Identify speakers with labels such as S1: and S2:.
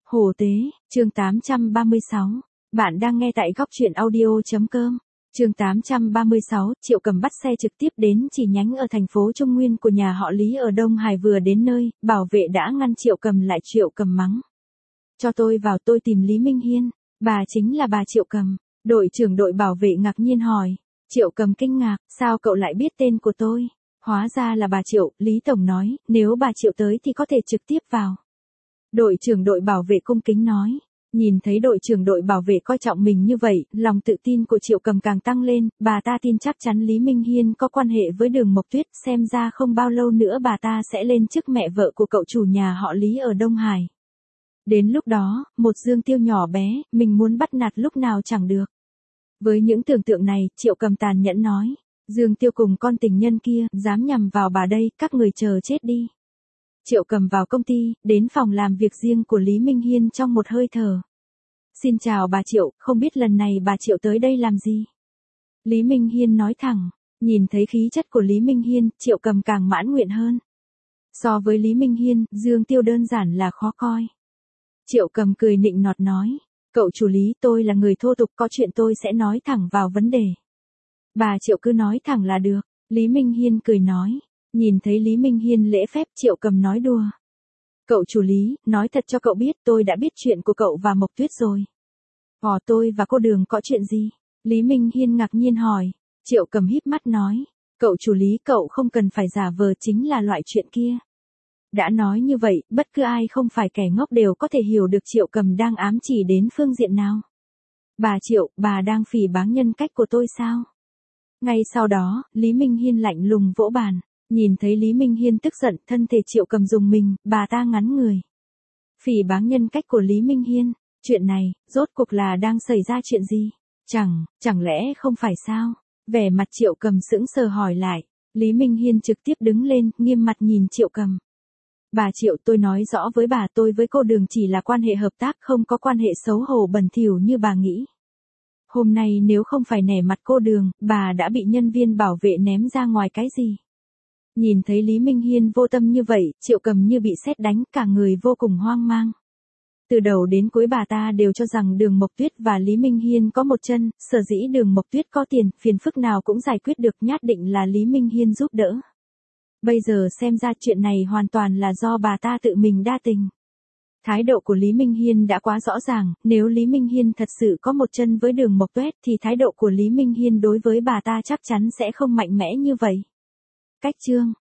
S1: Hồ Tế, chương 836. Bạn đang nghe tại góc truyện audio.com. Chương 836, Triệu Cầm bắt xe trực tiếp đến chi nhánh ở thành phố Trung Nguyên của nhà họ Lý ở Đông Hải. Vừa đến nơi, bảo vệ đã ngăn Triệu Cầm lại. Triệu Cầm mắng: "Cho tôi vào, tôi tìm Lý Minh Hiên." "Bà chính là bà Triệu Cầm?" Đội trưởng đội bảo vệ ngạc nhiên hỏi. Triệu Cầm kinh ngạc: "Sao cậu lại biết tên của tôi?" "Hóa ra là bà Triệu." Lý Tổng nói, "Nếu bà Triệu tới thì có thể trực tiếp vào." Đội trưởng đội bảo vệ cung kính nói. Nhìn thấy đội trưởng đội bảo vệ coi trọng mình như vậy, lòng tự tin của Triệu Cầm càng tăng lên. Bà ta tin chắc chắn Lý Minh Hiên có quan hệ với Đường Mộc Tuyết, xem ra không bao lâu nữa bà ta sẽ lên chức mẹ vợ của cậu chủ nhà họ Lý ở Đông Hải. Đến lúc đó, một Dương Tiêu nhỏ bé, mình muốn bắt nạt lúc nào chẳng được. Với những tưởng tượng này, Triệu Cầm tàn nhẫn nói: "Dương Tiêu cùng con tình nhân kia, dám nhằm vào bà đây, các người chờ chết đi." Triệu Cầm vào công ty, đến phòng làm việc riêng của Lý Minh Hiên trong một hơi thở. "Xin chào bà Triệu, không biết lần này bà Triệu tới đây làm gì?" Lý Minh Hiên nói thẳng. Nhìn thấy khí chất của Lý Minh Hiên, Triệu Cầm càng mãn nguyện hơn. So với Lý Minh Hiên, Dương Tiêu đơn giản là khó coi. Triệu Cầm cười nịnh nọt nói: "Cậu chủ Lý, tôi là người thô tục, có chuyện tôi sẽ nói thẳng vào vấn đề." "Bà Triệu cứ nói thẳng là được." Lý Minh Hiên cười nói. Nhìn thấy Lý Minh Hiên lễ phép, Triệu Cầm nói đùa: "Cậu chủ Lý, nói thật cho cậu biết, tôi đã biết chuyện của cậu và Mộc Tuyết rồi." Tôi và cô Đường có chuyện gì?" Lý Minh Hiên ngạc nhiên hỏi. Triệu Cầm híp mắt nói: "Cậu chủ Lý, cậu không cần phải giả vờ chính là loại chuyện kia." Đã nói như vậy, bất cứ ai không phải kẻ ngốc đều có thể hiểu được Triệu Cầm đang ám chỉ đến phương diện nào. "Bà Triệu, bà đang phỉ báng nhân cách của tôi sao?" Ngay sau đó, Lý Minh Hiên lạnh lùng vỗ bàn. Nhìn thấy Lý Minh Hiên tức giận, thân thể Triệu Cầm rùng mình, bà ta ngắn người. Phỉ báng nhân cách của Lý Minh Hiên? Chuyện này, rốt cuộc là đang xảy ra chuyện gì? Chẳng lẽ không phải sao? Vẻ mặt Triệu Cầm sững sờ hỏi lại. Lý Minh Hiên trực tiếp đứng lên, nghiêm mặt nhìn Triệu Cầm. "Bà Triệu, tôi nói rõ với bà, tôi với cô Đường chỉ là quan hệ hợp tác, không có quan hệ xấu hổ bẩn thỉu như bà nghĩ. Hôm nay nếu không phải nể mặt cô Đường, bà đã bị nhân viên bảo vệ ném ra ngoài cái gì?" Nhìn thấy Lý Minh Hiên vô tâm như vậy, Triệu Cầm như bị sét đánh, cả người vô cùng hoang mang. Từ đầu đến cuối bà ta đều cho rằng Đường Mộc Tuyết và Lý Minh Hiên có một chân, sở dĩ Đường Mộc Tuyết có tiền, phiền phức nào cũng giải quyết được, nhất định là Lý Minh Hiên giúp đỡ. Bây giờ xem ra chuyện này hoàn toàn là do bà ta tự mình đa tình. Thái độ của Lý Minh Hiên đã quá rõ ràng, nếu Lý Minh Hiên thật sự có một chân với Đường Mộc Tuyết thì thái độ của Lý Minh Hiên đối với bà ta chắc chắn sẽ không mạnh mẽ như vậy. Cách chương